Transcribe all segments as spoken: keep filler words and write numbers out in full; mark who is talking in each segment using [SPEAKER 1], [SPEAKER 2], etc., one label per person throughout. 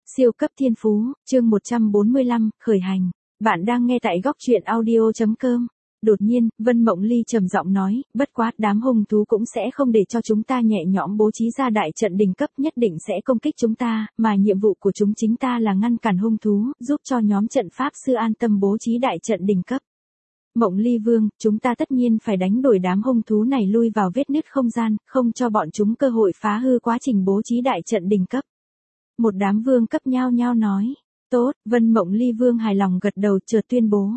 [SPEAKER 1] Siêu cấp thiên phú, chương một trăm bốn mươi lăm, khởi hành. Bạn đang nghe tại góc truyện audio chấm com. Đột nhiên, Vân Mộng Ly trầm giọng nói, bất quá, đám hung thú cũng sẽ không để cho chúng ta nhẹ nhõm bố trí ra đại trận đỉnh cấp, nhất định sẽ công kích chúng ta, mà nhiệm vụ của chúng chính ta là ngăn cản hung thú, giúp cho nhóm trận pháp sư an tâm bố trí đại trận đỉnh cấp. Mộng Ly Vương, chúng ta tất nhiên phải đánh đuổi đám hung thú này lui vào vết nứt không gian, không cho bọn chúng cơ hội phá hư quá trình bố trí đại trận đỉnh cấp. Một đám vương cấp nhao nhao nói, tốt, Vân Mộng Ly Vương hài lòng gật đầu chợt tuyên bố.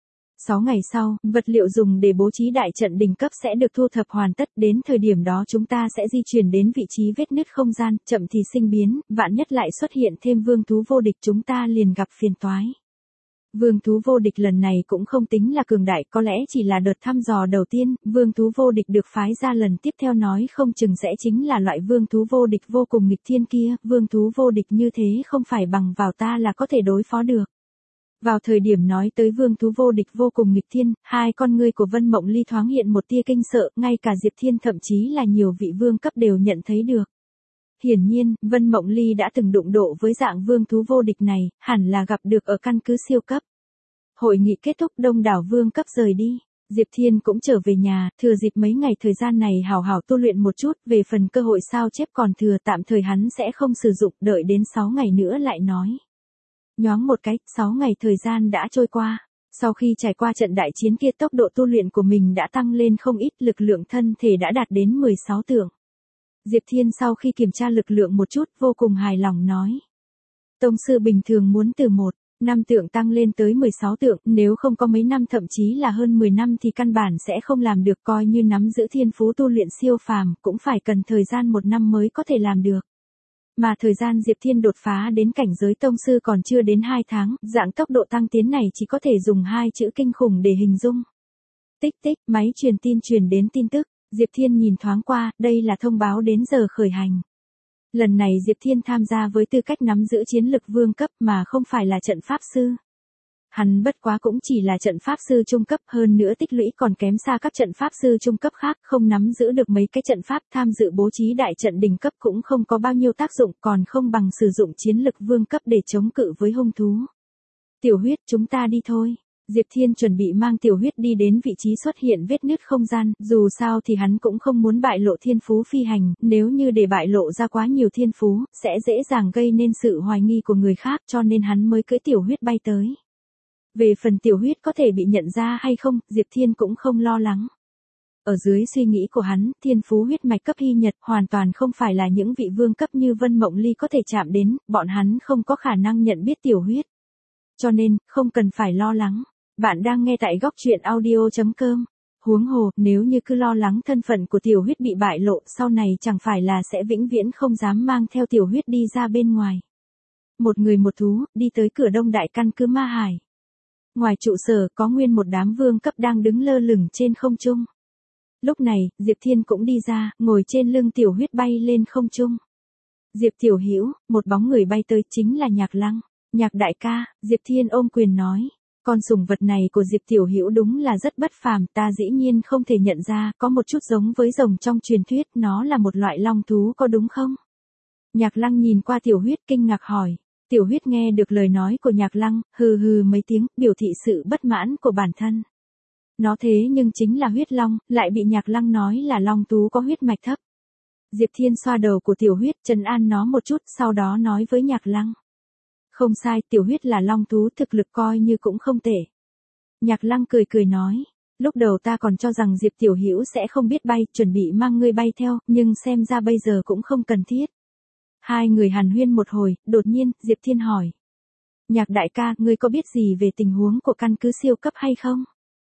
[SPEAKER 1] Sáu ngày sau, vật liệu dùng để bố trí đại trận đỉnh cấp sẽ được thu thập hoàn tất, đến thời điểm đó chúng ta sẽ di chuyển đến vị trí vết nứt không gian, chậm thì sinh biến, vạn nhất lại xuất hiện thêm vương thú vô địch chúng ta liền gặp phiền toái. Vương thú vô địch lần này cũng không tính là cường đại, có lẽ chỉ là đợt thăm dò đầu tiên, vương thú vô địch được phái ra lần tiếp theo nói không chừng sẽ chính là loại vương thú vô địch vô cùng nghịch thiên kia, vương thú vô địch như thế không phải bằng vào ta là có thể đối phó được. Vào thời điểm nói tới vương thú vô địch vô cùng nghịch thiên, hai con ngươi của Vân Mộng Ly thoáng hiện một tia kinh sợ, ngay cả Diệp Thiên thậm chí là nhiều vị vương cấp đều nhận thấy được. Hiển nhiên, Vân Mộng Ly đã từng đụng độ với dạng vương thú vô địch này, hẳn là gặp được ở căn cứ siêu cấp. Hội nghị kết thúc, đông đảo vương cấp rời đi. Diệp Thiên cũng trở về nhà, thừa dịp mấy ngày thời gian này hào hào tu luyện một chút, về phần cơ hội sao chép còn thừa tạm thời hắn sẽ không sử dụng, đợi đến sáu ngày nữa lại nói. Nhoáng một cái, sáu ngày thời gian đã trôi qua. Sau khi trải qua trận đại chiến kia tốc độ tu luyện của mình đã tăng lên không ít, lực lượng thân thể đã đạt đến mười sáu tượng. Diệp Thiên sau khi kiểm tra lực lượng một chút vô cùng hài lòng nói. Tông sư bình thường muốn từ một, năm tượng tăng lên tới mười sáu tượng, nếu không có mấy năm thậm chí là hơn mười năm thì căn bản sẽ không làm được, coi như nắm giữ thiên phú tu luyện siêu phàm, cũng phải cần thời gian một năm mới có thể làm được. Mà thời gian Diệp Thiên đột phá đến cảnh giới tông sư còn chưa đến hai tháng, dạng tốc độ tăng tiến này chỉ có thể dùng hai chữ kinh khủng để hình dung. Tích tích, máy truyền tin truyền đến tin tức. Diệp Thiên nhìn thoáng qua, đây là thông báo đến giờ khởi hành. Lần này Diệp Thiên tham gia với tư cách nắm giữ chiến lực vương cấp mà không phải là trận pháp sư. Hắn bất quá cũng chỉ là trận pháp sư trung cấp, hơn nữa tích lũy còn kém xa các trận pháp sư trung cấp khác, không nắm giữ được mấy cái trận pháp, tham dự bố trí đại trận đỉnh cấp cũng không có bao nhiêu tác dụng, còn không bằng sử dụng chiến lực vương cấp để chống cự với hung thú. Tiểu Huyết, chúng ta đi thôi. Diệp Thiên chuẩn bị mang Tiểu Huyết đi đến vị trí xuất hiện vết nứt không gian, dù sao thì hắn cũng không muốn bại lộ thiên phú phi hành, nếu như để bại lộ ra quá nhiều thiên phú, sẽ dễ dàng gây nên sự hoài nghi của người khác, cho nên hắn mới cưỡi Tiểu Huyết bay tới. Về phần Tiểu Huyết có thể bị nhận ra hay không, Diệp Thiên cũng không lo lắng. Ở dưới suy nghĩ của hắn, thiên phú huyết mạch cấp hy nhật hoàn toàn không phải là những vị vương cấp như Vân Mộng Ly có thể chạm đến, bọn hắn không có khả năng nhận biết Tiểu Huyết. Cho nên, không cần phải lo lắng. Bạn đang nghe tại góc truyện audio chấm com. Huống hồ, nếu như cứ lo lắng thân phận của Tiểu Huyết bị bại lộ, sau này chẳng phải là sẽ vĩnh viễn không dám mang theo Tiểu Huyết đi ra bên ngoài. Một người một thú, đi tới cửa đông đại căn cứ Ma Hải. Ngoài trụ sở có nguyên một đám vương cấp đang đứng lơ lửng trên không trung. Lúc này, Diệp Thiên cũng đi ra, ngồi trên lưng Tiểu Huyết bay lên không trung. Diệp Tiểu Hữu, một bóng người bay tới chính là Nhạc Lăng. Nhạc đại ca, Diệp Thiên ôm quyền nói. Con sủng vật này của Diệp Tiểu Hữu đúng là rất bất phàm, ta dĩ nhiên không thể nhận ra, có một chút giống với rồng trong truyền thuyết, nó là một loại long thú có đúng không? Nhạc Lăng nhìn qua Tiểu Huyết kinh ngạc hỏi. Tiểu Huyết nghe được lời nói của Nhạc Lăng, hừ hừ mấy tiếng, biểu thị sự bất mãn của bản thân. Nó thế nhưng chính là huyết long, lại bị Nhạc Lăng nói là long thú có huyết mạch thấp. Diệp Thiên xoa đầu của Tiểu Huyết, trấn an nó một chút, sau đó nói với Nhạc Lăng. Không sai, Tiểu Huyết là long thú, thực lực coi như cũng không tệ. Nhạc Lăng cười cười nói, lúc đầu ta còn cho rằng Diệp Tiểu Hữu sẽ không biết bay, chuẩn bị mang ngươi bay theo, nhưng xem ra bây giờ cũng không cần thiết. Hai người hàn huyên một hồi, đột nhiên, Diệp Thiên hỏi. Nhạc đại ca, ngươi có biết gì về tình huống của căn cứ siêu cấp hay không?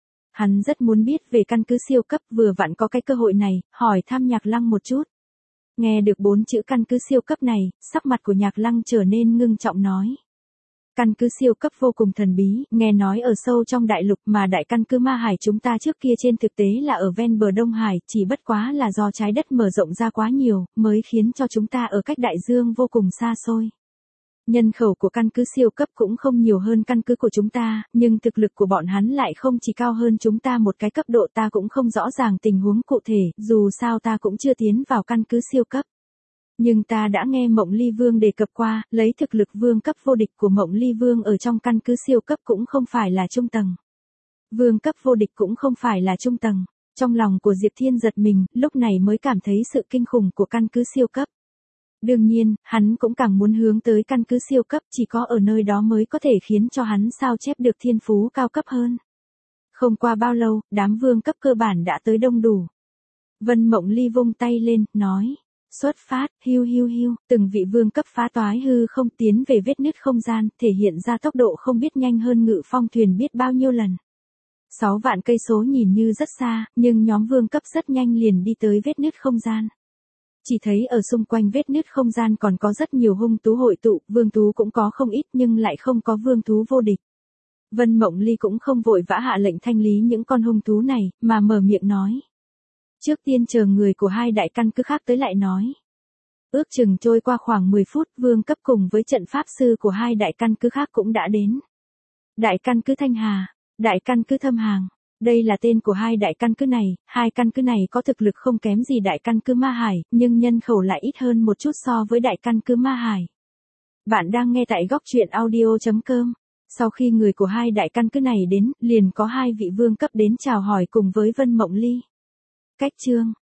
[SPEAKER 1] Hắn rất muốn biết về căn cứ siêu cấp, vừa vặn có cái cơ hội này, hỏi thăm Nhạc Lăng một chút. Nghe được bốn chữ căn cứ siêu cấp này, sắc mặt của Nhạc Lăng trở nên ngưng trọng nói. Căn cứ siêu cấp vô cùng thần bí, nghe nói ở sâu trong đại lục, mà đại căn cứ Ma Hải chúng ta trước kia trên thực tế là ở ven bờ Đông Hải, chỉ bất quá là do trái đất mở rộng ra quá nhiều, mới khiến cho chúng ta ở cách đại dương vô cùng xa xôi. Nhân khẩu của căn cứ siêu cấp cũng không nhiều hơn căn cứ của chúng ta, nhưng thực lực của bọn hắn lại không chỉ cao hơn chúng ta một cái cấp độ, ta cũng không rõ ràng tình huống cụ thể, dù sao ta cũng chưa tiến vào căn cứ siêu cấp. Nhưng ta đã nghe Mộng Ly Vương đề cập qua, lấy thực lực vương cấp vô địch của Mộng Ly Vương ở trong căn cứ siêu cấp cũng không phải là trung tầng. Vương cấp vô địch cũng không phải là trung tầng. Trong lòng của Diệp Thiên giật mình, lúc này mới cảm thấy sự kinh khủng của căn cứ siêu cấp. Đương nhiên, hắn cũng càng muốn hướng tới căn cứ siêu cấp, chỉ có ở nơi đó mới có thể khiến cho hắn sao chép được thiên phú cao cấp hơn. Không qua bao lâu, đám vương cấp cơ bản đã tới đông đủ. Vân Mộng Ly vung tay lên, nói. Xuất phát, hiu hiu hiu, từng vị vương cấp phá toái hư không tiến về vết nứt không gian, thể hiện ra tốc độ không biết nhanh hơn Ngự Phong thuyền biết bao nhiêu lần. Sáu vạn cây số nhìn như rất xa, nhưng nhóm vương cấp rất nhanh liền đi tới vết nứt không gian. Chỉ thấy ở xung quanh vết nứt không gian còn có rất nhiều hung thú hội tụ, vương thú cũng có không ít nhưng lại không có vương thú vô địch. Vân Mộng Ly cũng không vội vã hạ lệnh thanh lý những con hung thú này, mà mở miệng nói. Trước tiên chờ người của hai đại căn cứ khác tới lại nói. Ước chừng trôi qua khoảng mười phút, vương cấp cùng với trận pháp sư của hai đại căn cứ khác cũng đã đến. Đại căn cứ Thanh Hà, đại căn cứ Thâm Hàng. Đây là tên của hai đại căn cứ này, hai căn cứ này có thực lực không kém gì đại căn cứ Ma Hải, nhưng nhân khẩu lại ít hơn một chút so với đại căn cứ Ma Hải. Bạn đang nghe tại góc truyện audio chấm com. Sau khi người của hai đại căn cứ này đến, liền có hai vị vương cấp đến chào hỏi cùng với Vân Mộng Ly. Cách chương